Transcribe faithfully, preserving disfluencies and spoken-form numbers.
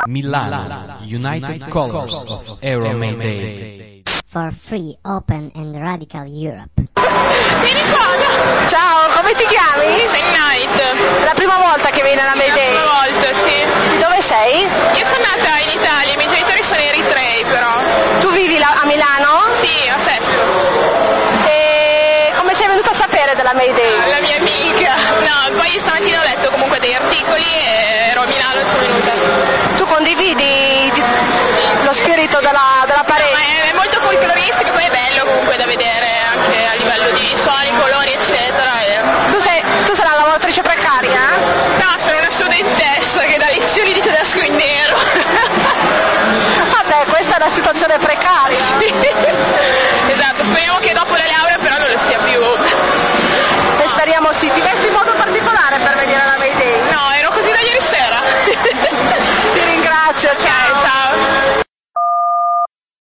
Milano, United Colors of Aero Mayday. For free, open and radical Europe. Vieni qua! Ciao, come ti chiami? Sei Night. È la prima volta che vieni alla Mayday? La prima volta, sì. Di dove sei? Io sono nata in Italia, i miei genitori sono eritrei però. Tu vivi la- a Milano? Sì, a Sesto. E come sei venuta a sapere della Mayday? La mia amica. No, poi stamattina ho letto comunque degli articoli e ero a Milano e sono venuta. Tu condividi di- lo spirito della, della Ma parade? è, è molto folcloristico, poi è bello comunque da vedere anche a livello di suoni, colori eccetera. E... Tu sei, tu sei una lavoratrice precaria? No, sono una studentessa che dà lezioni di tedesco in nero. Vabbè, questa è una situazione precaria. Esatto, speriamo che dopo la laurea però non lo sia più. E speriamo sì. Ti vesti in modo particolare per venire alla Mayday? No, ero così da ieri sera. Ti ringrazio, ciao. Ciao.